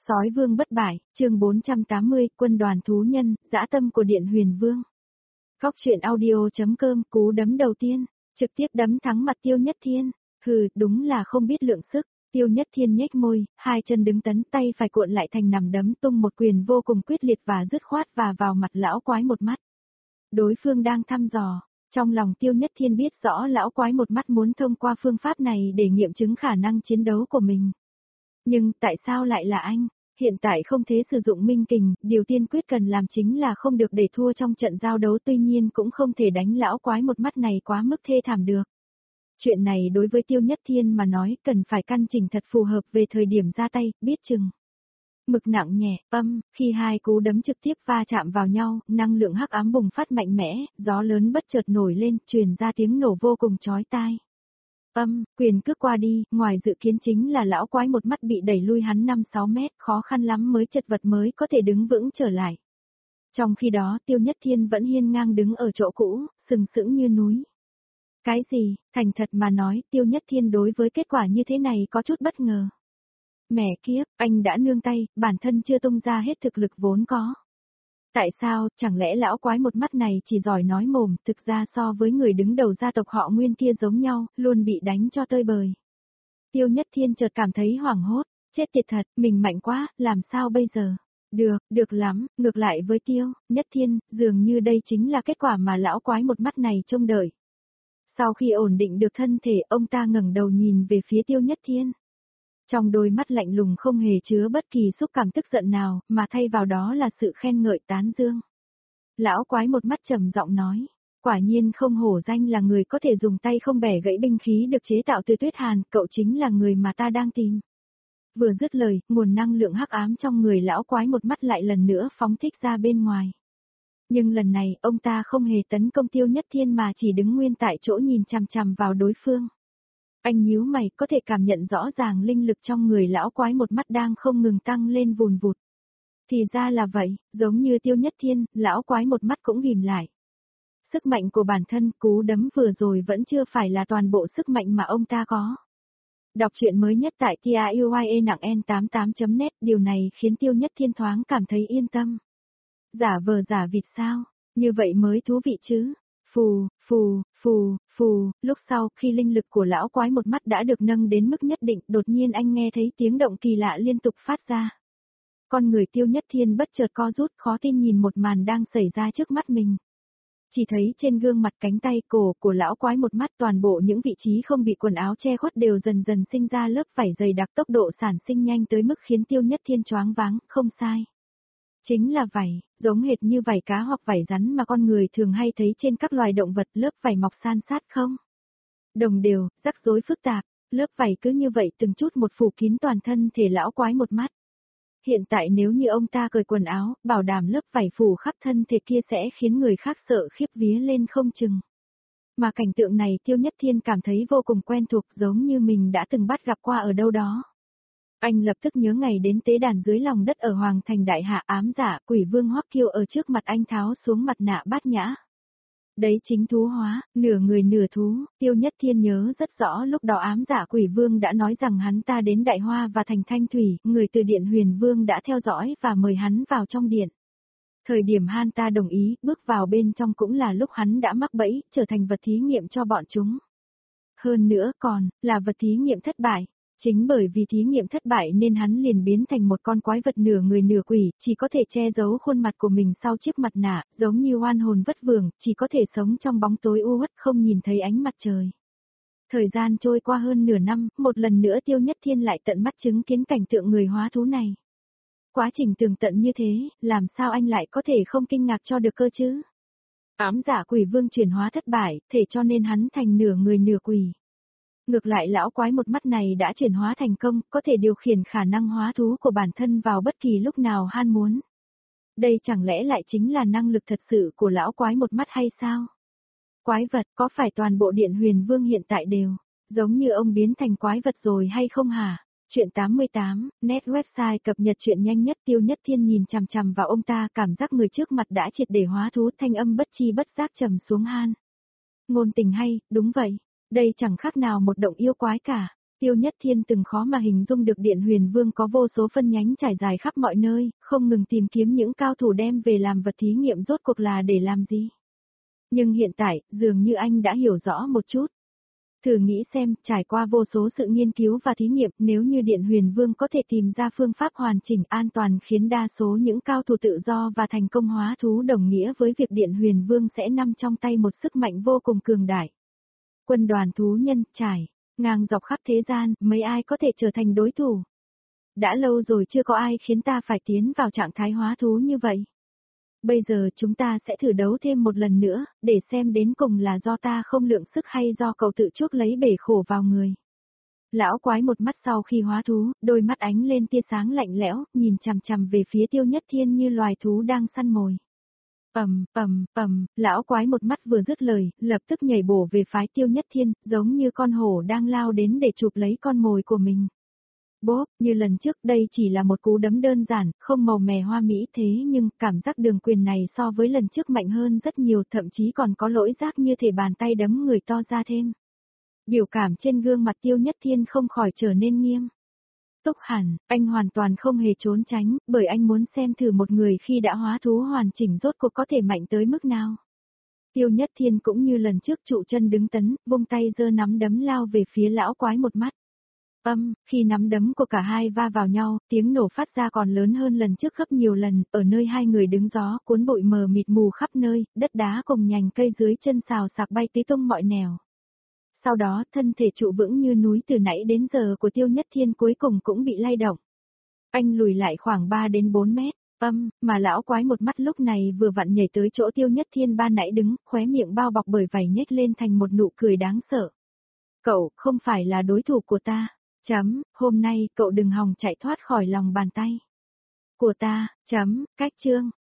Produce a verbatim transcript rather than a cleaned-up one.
Sói vương bất bại, chương bốn trăm tám mươi, quân đoàn thú nhân, dã tâm của Điện Huyền Vương. Góc truyện audio.com, cú đấm đầu tiên, trực tiếp đấm thắng mặt Tiêu Nhất Thiên. Hừ, đúng là không biết lượng sức. Tiêu Nhất Thiên nhếch môi, hai chân đứng tấn, tay phải cuộn lại thành nằm đấm, tung một quyền vô cùng quyết liệt và dứt khoát và vào mặt lão quái một mắt. Đối phương đang thăm dò. Trong lòng Tiêu Nhất Thiên biết rõ lão quái một mắt muốn thông qua phương pháp này để nghiệm chứng khả năng chiến đấu của mình. Nhưng tại sao lại là anh? Hiện tại không thể sử dụng minh kình, điều tiên quyết cần làm chính là không được để thua trong trận giao đấu, tuy nhiên cũng không thể đánh lão quái một mắt này quá mức thê thảm được. Chuyện này đối với Tiêu Nhất Thiên mà nói cần phải căn chỉnh thật phù hợp về thời điểm ra tay, biết chừng. Mực nặng nhẹ, âm, khi hai cú đấm trực tiếp va chạm vào nhau, năng lượng hắc ám bùng phát mạnh mẽ, gió lớn bất chợt nổi lên, truyền ra tiếng nổ vô cùng chói tai. Âm, quyền cước qua đi, ngoài dự kiến chính là lão quái một mắt bị đẩy lui hắn năm sáu mét, khó khăn lắm mới chật vật mới có thể đứng vững trở lại. Trong khi đó Tiêu Nhất Thiên vẫn hiên ngang đứng ở chỗ cũ, sừng sững như núi. Cái gì, thành thật mà nói, Tiêu Nhất Thiên đối với kết quả như thế này có chút bất ngờ. Mẹ kiếp, anh đã nương tay, bản thân chưa tung ra hết thực lực vốn có. Tại sao, chẳng lẽ lão quái một mắt này chỉ giỏi nói mồm, thực ra so với người đứng đầu gia tộc họ Nguyên kia giống nhau, luôn bị đánh cho tơi bời. Tiêu Nhất Thiên chợt cảm thấy hoảng hốt, chết tiệt thật, mình mạnh quá, làm sao bây giờ? Được, được lắm, ngược lại với Tiêu Nhất Thiên, dường như đây chính là kết quả mà lão quái một mắt này trông đợi. Sau khi ổn định được thân thể, ông ta ngẩng đầu nhìn về phía Tiêu Nhất Thiên. Trong đôi mắt lạnh lùng không hề chứa bất kỳ xúc cảm tức giận nào, mà thay vào đó là sự khen ngợi tán dương. Lão quái một mắt trầm giọng nói, quả nhiên không hổ danh là người có thể dùng tay không bẻ gãy binh khí được chế tạo từ tuyết hàn, cậu chính là người mà ta đang tìm. Vừa dứt lời, nguồn năng lượng hắc ám trong người lão quái một mắt lại lần nữa phóng thích ra bên ngoài. Nhưng lần này, ông ta không hề tấn công Tiêu Nhất Thiên mà chỉ đứng nguyên tại chỗ nhìn chằm chằm vào đối phương. Anh nhíu mày, có thể cảm nhận rõ ràng linh lực trong người lão quái một mắt đang không ngừng tăng lên vùn vụt. Thì ra là vậy, giống như Tiêu Nhất Thiên, lão quái một mắt cũng ghim lại. Sức mạnh của bản thân, cú đấm vừa rồi vẫn chưa phải là toàn bộ sức mạnh mà ông ta có. Đọc truyện mới nhất tại T-I-U-I-E nặng N tám mươi tám chấm net, điều này khiến Tiêu Nhất Thiên thoáng cảm thấy yên tâm. Giả vờ giả vịt sao, như vậy mới thú vị chứ. Phù, phù, phù, phù, lúc sau, khi linh lực của lão quái một mắt đã được nâng đến mức nhất định, đột nhiên anh nghe thấy tiếng động kỳ lạ liên tục phát ra. Con người Tiêu Nhất Thiên bất chợt co rút, khó tin nhìn một màn đang xảy ra trước mắt mình. Chỉ thấy trên gương mặt, cánh tay, cổ của lão quái một mắt, toàn bộ những vị trí không bị quần áo che khuất đều dần dần sinh ra lớp vảy dày đặc, tốc độ sản sinh nhanh tới mức khiến Tiêu Nhất Thiên choáng váng, không sai. Chính là vảy, giống hệt như vảy cá hoặc vảy rắn mà con người thường hay thấy trên các loài động vật, lớp vảy mọc san sát không? Đồng đều, rắc rối phức tạp, lớp vảy cứ như vậy từng chút một phủ kín toàn thân thể lão quái một mắt. Hiện tại nếu như ông ta cởi quần áo, bảo đảm lớp vảy phủ khắp thân thể kia sẽ khiến người khác sợ khiếp vía lên không chừng. Mà cảnh tượng này Tiêu Nhất Thiên cảm thấy vô cùng quen thuộc, giống như mình đã từng bắt gặp qua ở đâu đó. Anh lập tức nhớ ngày đến tế đàn dưới lòng đất ở Hoàng Thành Đại Hạ, ám giả quỷ vương Hoắc Kiêu ở trước mặt anh tháo xuống mặt nạ bát nhã. Đấy chính thú hóa, nửa người nửa thú, Tiêu Nhất Thiên nhớ rất rõ lúc đó ám giả quỷ vương đã nói rằng hắn ta đến Đại Hoa và thành Thanh Thủy, người từ Điện Huyền Vương đã theo dõi và mời hắn vào trong điện. Thời điểm hắn ta đồng ý, bước vào bên trong cũng là lúc hắn đã mắc bẫy, trở thành vật thí nghiệm cho bọn chúng. Hơn nữa còn, là vật thí nghiệm thất bại. Chính bởi vì thí nghiệm thất bại nên hắn liền biến thành một con quái vật nửa người nửa quỷ, chỉ có thể che giấu khuôn mặt của mình sau chiếc mặt nạ, giống như oan hồn vất vưởng, chỉ có thể sống trong bóng tối u uất không nhìn thấy ánh mặt trời. Thời gian trôi qua hơn nửa năm, một lần nữa Tiêu Nhất Thiên lại tận mắt chứng kiến cảnh tượng người hóa thú này. Quá trình tường tận như thế, làm sao anh lại có thể không kinh ngạc cho được cơ chứ? Ám giả quỷ vương chuyển hóa thất bại, thể cho nên hắn thành nửa người nửa quỷ. Ngược lại lão quái một mắt này đã chuyển hóa thành công, có thể điều khiển khả năng hóa thú của bản thân vào bất kỳ lúc nào hắn muốn. Đây chẳng lẽ lại chính là năng lực thật sự của lão quái một mắt hay sao? Quái vật, có phải toàn bộ Điện Huyền Vương hiện tại đều, giống như ông biến thành quái vật rồi hay không hả? Chuyện tám mươi tám, net website cập nhật chuyện nhanh nhất. Tiêu Nhất Thiên nhìn chằm chằm vào ông ta, cảm giác người trước mặt đã triệt để hóa thú, thanh âm bất chi bất giác trầm xuống han. Ngôn tình hay, đúng vậy. Đây chẳng khác nào một động yêu quái cả. Tiêu Nhất Thiên từng khó mà hình dung được Điện Huyền Vương có vô số phân nhánh trải dài khắp mọi nơi, không ngừng tìm kiếm những cao thủ đem về làm vật thí nghiệm rốt cuộc là để làm gì. Nhưng hiện tại, dường như anh đã hiểu rõ một chút. Thử nghĩ xem, trải qua vô số sự nghiên cứu và thí nghiệm, nếu như Điện Huyền Vương có thể tìm ra phương pháp hoàn chỉnh an toàn khiến đa số những cao thủ tự do và thành công hóa thú đồng nghĩa với việc Điện Huyền Vương sẽ nắm trong tay một sức mạnh vô cùng cường đại. Quân đoàn thú nhân, trải ngang dọc khắp thế gian, mấy ai có thể trở thành đối thủ. Đã lâu rồi chưa có ai khiến ta phải tiến vào trạng thái hóa thú như vậy. Bây giờ chúng ta sẽ thử đấu thêm một lần nữa, để xem đến cùng là do ta không lượng sức hay do cậu tự chuốc lấy bể khổ vào người. Lão quái một mắt sau khi hóa thú, đôi mắt ánh lên tia sáng lạnh lẽo, nhìn chằm chằm về phía Tiêu Nhất Thiên như loài thú đang săn mồi. Ầm, ầm, ầm, lão quái một mắt vừa dứt lời, lập tức nhảy bổ về phái Tiêu Nhất Thiên, giống như con hổ đang lao đến để chụp lấy con mồi của mình. Bốp, như lần trước đây chỉ là một cú đấm đơn giản, không màu mè hoa mỹ thế nhưng cảm giác đường quyền này so với lần trước mạnh hơn rất nhiều, thậm chí còn có lỗi giác như thể bàn tay đấm người to ra thêm. Biểu cảm trên gương mặt Tiêu Nhất Thiên không khỏi trở nên nghiêm túc hẳn, anh hoàn toàn không hề trốn tránh, bởi anh muốn xem thử một người khi đã hóa thú hoàn chỉnh rốt cuộc có thể mạnh tới mức nào. Tiêu Nhất Thiên cũng như lần trước trụ chân đứng tấn, vung tay giơ nắm đấm lao về phía lão quái một mắt. Âm, khi nắm đấm của cả hai va vào nhau, tiếng nổ phát ra còn lớn hơn lần trước gấp nhiều lần, ở nơi hai người đứng gió, cuốn bụi mờ mịt mù khắp nơi, đất đá cùng nhành cây dưới chân xào xạc bay tứ tung mọi nẻo. Sau đó, thân thể trụ vững như núi từ nãy đến giờ của Tiêu Nhất Thiên cuối cùng cũng bị lay động. Anh lùi lại khoảng ba đến bốn mét, âm, mà lão quái một mắt lúc này vừa vặn nhảy tới chỗ Tiêu Nhất Thiên ban nãy đứng, khóe miệng bao bọc bởi vảy nhếch lên thành một nụ cười đáng sợ. Cậu, không phải là đối thủ của ta. Chấm, hôm nay cậu đừng hòng chạy thoát khỏi lòng bàn tay của ta, chấm, cách chương.